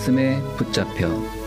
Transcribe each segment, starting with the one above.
말씀에 붙잡혀.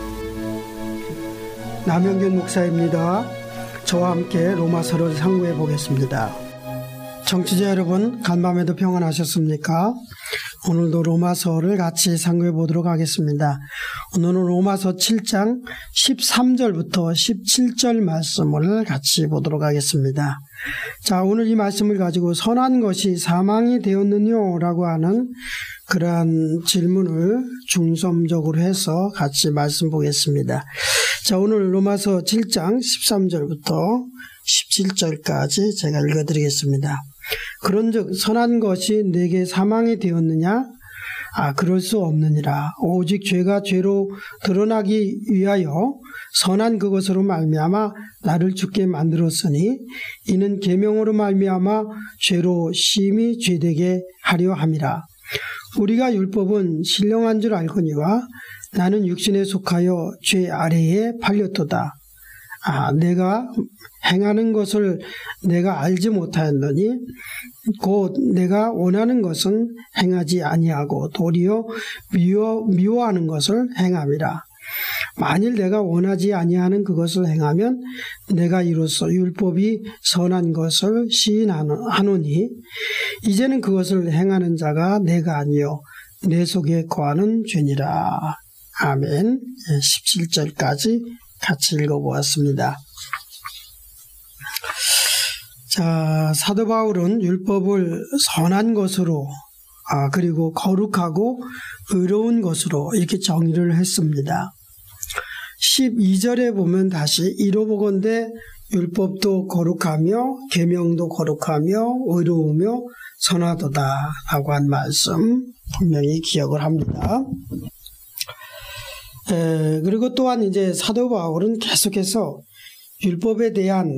남영균 목사입니다. 저와 함께 로마서를 상고해 보겠습니다. 청취자 여러분, 간밤에도 평안하셨습니까? 오늘도 로마서를 같이 상고해 보도록 하겠습니다. 오늘은 로마서 7장 13절부터 17절 말씀을 같이 보도록 하겠습니다. 자, 오늘 이 말씀을 가지고 선한 것이 사망이 되었느뇨? 라고 하는 그러한 질문을 중점적으로 해서 같이 말씀 보겠습니다. 자, 오늘 로마서 7장 13절부터 17절까지 제가 읽어드리겠습니다. 그런즉 선한 것이 내게 사망이 되었느냐? 그럴 수 없느니라. 오직 죄가 죄로 드러나기 위하여 선한 그것으로 말미암아 나를 죽게 만들었으니 이는 계명으로 말미암아 죄로 심히 죄되게 하려 함이라. 우리가 율법은 신령한 줄 알거니와 나는 육신에 속하여 죄 아래에 팔렸도다. 내가 행하는 것을 내가 알지 못하였노니 곧 내가 원하는 것은 행하지 아니하고 도리어 미워하는 것을 행함이라. 만일 내가 원하지 아니하는 그것을 행하면 내가 이로써 율법이 선한 것을 시인하노니 이제는 그것을 행하는 자가 내가 아니요 내 속에 거하는 죄니라. 아멘. 17절까지 같이 읽어보았습니다. 자, 사도 바울은 율법을 선한 것으로 그리고 거룩하고 의로운 것으로 이렇게 정의를 했습니다. 12절에 보면 다시 이로보건대 율법도 거룩하며 계명도 거룩하며 의로우며 선하도다 라고 한 말씀 분명히 기억을 합니다. 그리고 또한 이제 사도 바울은 계속해서 율법에 대한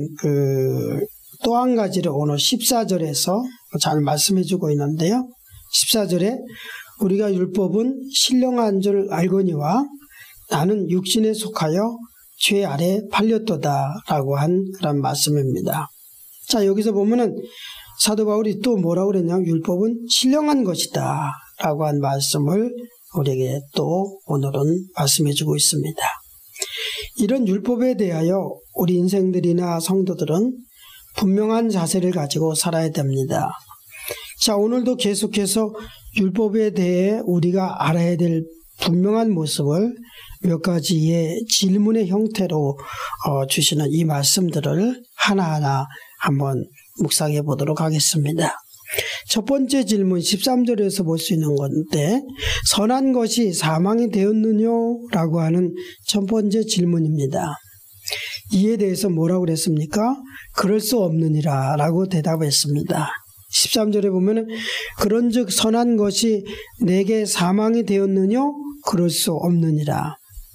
또 한 가지를 오늘 14절에서 잘 말씀해 주고 있는데요. 14절에 우리가 율법은 신령한 줄 알거니와 나는 육신에 속하여 죄 아래 팔렸도다 라고 한 그런 말씀입니다. 자, 여기서 보면은 사도 바울이 또 뭐라고 그랬냐면 율법은 신령한 것이다 라고 한 말씀을 우리에게 또 오늘은 말씀해 주고 있습니다. 이런 율법에 대하여 우리 인생들이나 성도들은 분명한 자세를 가지고 살아야 됩니다. 자, 오늘도 계속해서 율법에 대해 우리가 알아야 될 분명한 모습을 몇 가지의 질문의 형태로 주시는 이 말씀들을 하나하나 한번 묵상해 보도록 하겠습니다. 첫 번째 질문 13절에서 볼 수 있는 건데 선한 것이 사망이 되었느뇨? 라고 하는 첫 번째 질문입니다. 이에 대해서 뭐라고 그랬습니까? 그럴 수 없느니라 라고 대답했습니다. 13절에 보면은 그런즉 선한 것이 내게 사망이 되었느뇨? 그럴 수 없느니라.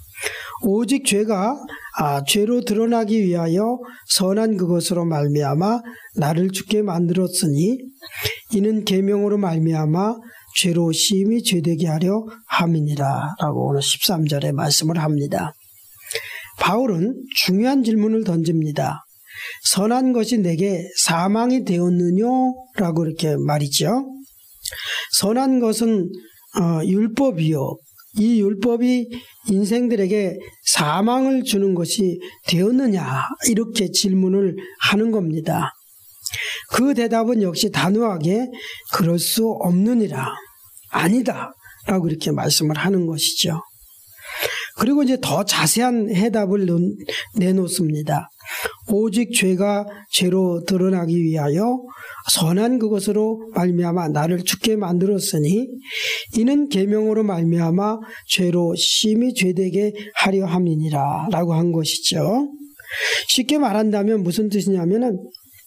오직 죄가 죄로 드러나기 위하여 선한 그것으로 말미암아 나를 죽게 만들었으니 이는 계명으로 말미암아 죄로 심히 죄되게 하려 함이니라 라고 오늘 13절에 말씀을 합니다. 바울은 중요한 질문을 던집니다. 선한 것이 내게 사망이 되었느뇨? 라고 이렇게 말이죠. 선한 것은 율법이요. 이 율법이 인생들에게 사망을 주는 것이 되었느냐? 이렇게 질문을 하는 겁니다. 그 대답은 역시 단호하게 그럴 수 없느니라. 아니다. 라고 이렇게 말씀을 하는 것이죠. 그리고 이제 더 자세한 해답을 내놓습니다. 오직 죄가 죄로 드러나기 위하여 선한 그것으로 말미암아 나를 죽게 만들었으니 이는 계명으로 말미암아 죄로 심히 죄되게 하려 함이니라 라고 한 것이죠. 쉽게 말한다면 무슨 뜻이냐면은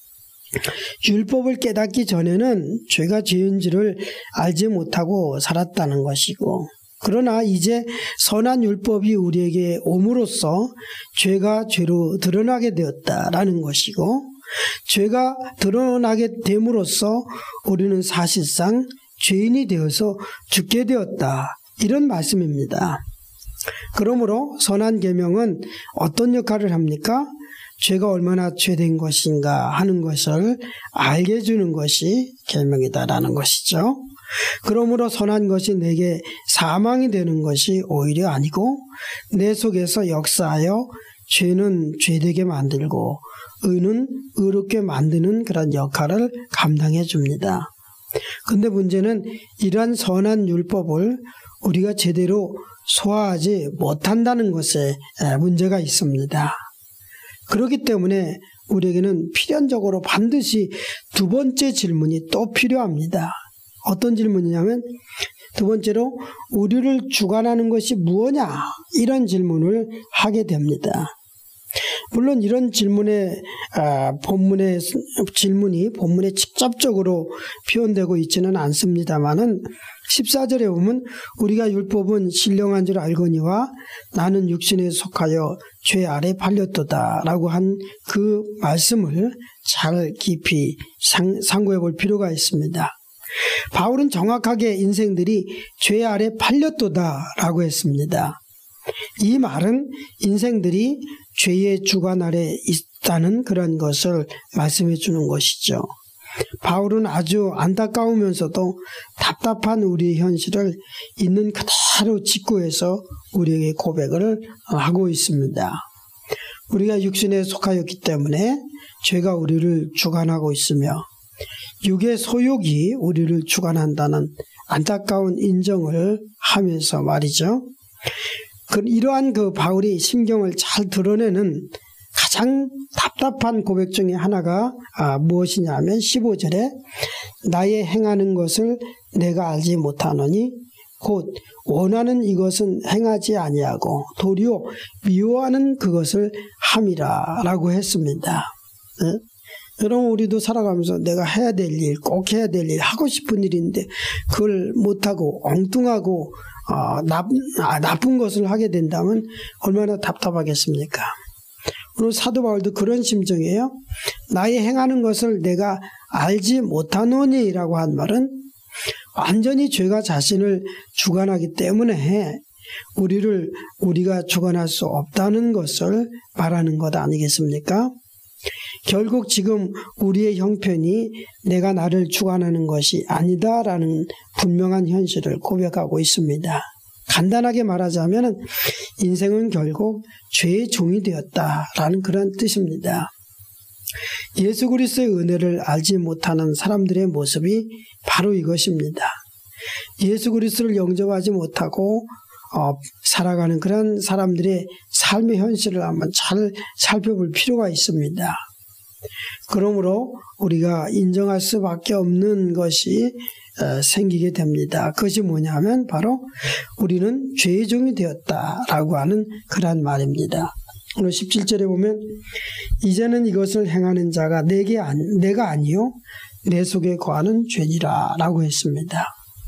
율법을 깨닫기 전에는 죄가 죄인지를 알지 못하고 살았다는 것이고 그러나 이제 선한 율법이 우리에게 옴으로써 죄가 죄로 드러나게 되었다라는 것이고 죄가 드러나게 됨으로써 우리는 사실상 죄인이 되어서 죽게 되었다 이런 말씀입니다. 그러므로 선한 계명은 어떤 역할을 합니까? 죄가 얼마나 죄된 것인가 하는 것을 알게 해주는 것이 계명이다라는 것이죠. 그러므로 선한 것이 내게 사망이 되는 것이 오히려 아니고 내 속에서 역사하여 죄는 죄되게 만들고 의는 의롭게 만드는 그런 역할을 감당해 줍니다. 근데 문제는 이러한 선한 율법을 우리가 제대로 소화하지 못한다는 것에 문제가 있습니다. 그렇기 때문에 우리에게는 필연적으로 반드시 두 번째 질문이 또 필요합니다. 어떤 질문이냐면 두 번째로 우리를 주관하는 것이 무엇냐? 이런 질문을 하게 됩니다. 물론 이런 질문이 본문에 직접적으로 표현되고 있지는 않습니다만은 14절에 보면 우리가 율법은 신령한 줄 알거니와 나는 육신에 속하여 죄 아래 팔렸도다 라고 한 그 말씀을 잘 깊이 상고해 볼 필요가 있습니다. 바울은 정확하게 인생들이 죄 아래 팔렸도다 라고 했습니다. 이 말은 인생들이 죄의 주관 아래 있다는 그런 것을 말씀해 주는 것이죠. 바울은 아주 안타까우면서도 답답한 우리의 현실을 있는 그대로 직구해서 우리에게 고백을 하고 있습니다. 우리가 육신에 속하였기 때문에 죄가 우리를 주관하고 있으며 육의 소욕이 우리를 주관한다는 안타까운 인정을 하면서 말이죠. 이러한 바울이 심경을 잘 드러내는 가장 답답한 고백 중에 하나가 무엇이냐면 15절에 나의 행하는 것을 내가 알지 못하노니 곧 원하는 이것은 행하지 아니하고 도리어 미워하는 그것을 함이라 라고 했습니다. 네? 여러분 우리도 살아가면서 내가 해야 될 일, 꼭 해야 될 일, 하고 싶은 일인데 그걸 못하고 엉뚱하고 나쁜 것을 하게 된다면 얼마나 답답하겠습니까? 오늘 사도 바울도 그런 심정이에요. 나의 행하는 것을 내가 알지 못하노니 라고 한 말은 완전히 죄가 자신을 주관하기 때문에 우리가 주관할 수 없다는 것을 말하는 것 아니겠습니까? 결국 지금 우리의 형편이 내가 나를 주관하는 것이 아니다라는 분명한 현실을 고백하고 있습니다. 간단하게 말하자면 인생은 결국 죄의 종이 되었다라는 그런 뜻입니다. 예수 그리스도의 은혜를 알지 못하는 사람들의 모습이 바로 이것입니다. 예수 그리스도를 영접하지 못하고 살아가는 그런 사람들의 삶의 현실을 한번 잘 살펴볼 필요가 있습니다. 그러므로 우리가 인정할 수밖에 없는 것이 생기게 됩니다. 그것이 뭐냐면 바로 우리는 죄의 종이 되었다라고 하는 그러한 말입니다. 오늘 17절에 보면 이제는 이것을 행하는 자가 내가 아니요 내 속에 거하는 죄니라 라고 했습니다.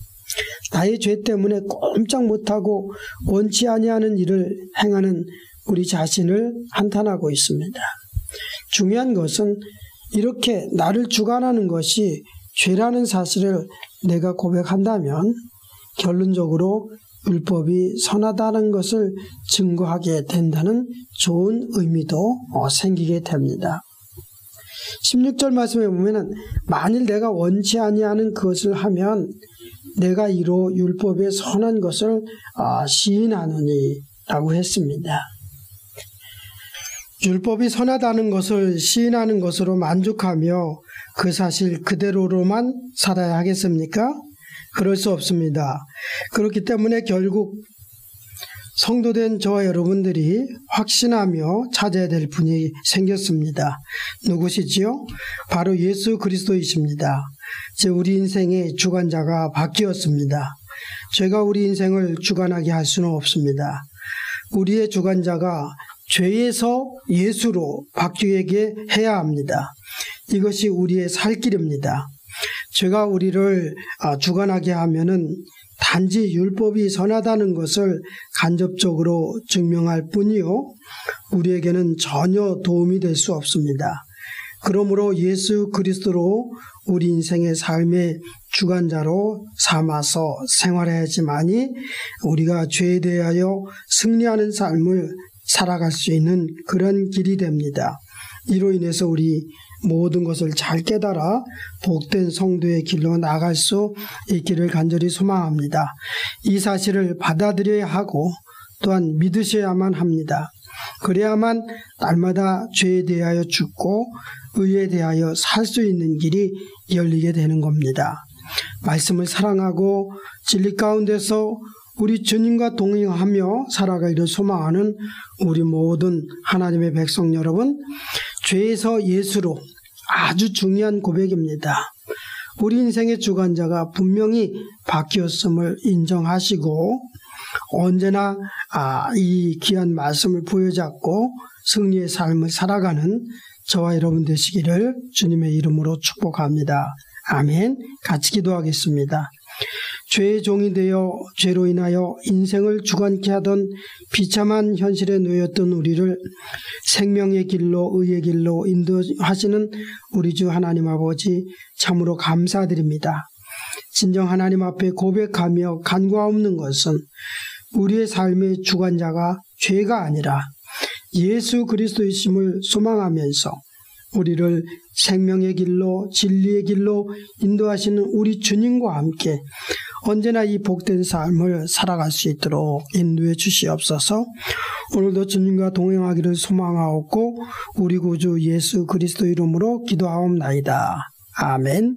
나의 죄 때문에 꼼짝 못하고 원치 아니하는 일을 행하는 우리 자신을 한탄하고 있습니다. 중요한 것은 이렇게 나를 주관하는 것이 죄라는 사실을 내가 고백한다면 결론적으로 율법이 선하다는 것을 증거하게 된다는 좋은 의미도 생기게 됩니다. 16절 말씀에 보면 만일 내가 원치 아니하는 그것을 하면 내가 이로 율법의 선한 것을 시인하노니 라고 했습니다. 율법이 선하다는 것을 시인하는 것으로 만족하며 그 사실 그대로로만 살아야 하겠습니까? 그럴 수 없습니다. 그렇기 때문에 결국 성도된 저와 여러분들이 확신하며 찾아야 될 분이 생겼습니다. 누구시지요? 바로 예수 그리스도이십니다. 이제 우리 인생의 주관자가 바뀌었습니다. 죄가 우리 인생을 주관하게 할 수는 없습니다. 우리의 주관자가 죄에서 예수로 바뀌게 해야 합니다. 이것이 우리의 살 길입니다. 죄가 우리를 주관하게 하면은 단지 율법이 선하다는 것을 간접적으로 증명할 뿐이요 우리에게는 전혀 도움이 될 수 없습니다. 그러므로 예수 그리스도로 우리 인생의 삶의 주관자로 삼아서 생활해야지만이 우리가 죄에 대하여 승리하는 삶을 살아갈 수 있는 그런 길이 됩니다. 이로 인해서 우리 모든 것을 잘 깨달아 복된 성도의 길로 나갈 수 있기를 간절히 소망합니다. 이 사실을 받아들여야 하고 또한 믿으셔야만 합니다. 그래야만 날마다 죄에 대하여 죽고 의에 대하여 살 수 있는 길이 열리게 되는 겁니다. 말씀을 사랑하고 진리 가운데서 우리 주님과 동행하며 살아가기를 소망하는 우리 모든 하나님의 백성 여러분, 죄에서 예수로 아주 중요한 고백입니다. 우리 인생의 주관자가 분명히 바뀌었음을 인정하시고 언제나 이 귀한 말씀을 부여잡고 승리의 삶을 살아가는 저와 여러분 되시기를 주님의 이름으로 축복합니다. 아멘. 같이 기도하겠습니다. 죄의 종이 되어 죄로 인하여 인생을 주관케 하던 비참한 현실에 놓였던 우리를 생명의 길로 의의 길로 인도하시는 우리 주 하나님 아버지 참으로 감사드립니다. 진정 하나님 앞에 고백하며 간과없는 것은 우리의 삶의 주관자가 죄가 아니라 예수 그리스도이심을 소망하면서 우리를 생명의 길로 진리의 길로 인도하시는 우리 주님과 함께 언제나 이 복된 삶을 살아갈 수 있도록 인도해 주시옵소서. 오늘도 주님과 동행하기를 소망하옵고 우리 구주 예수 그리스도 이름으로 기도하옵나이다. 아멘.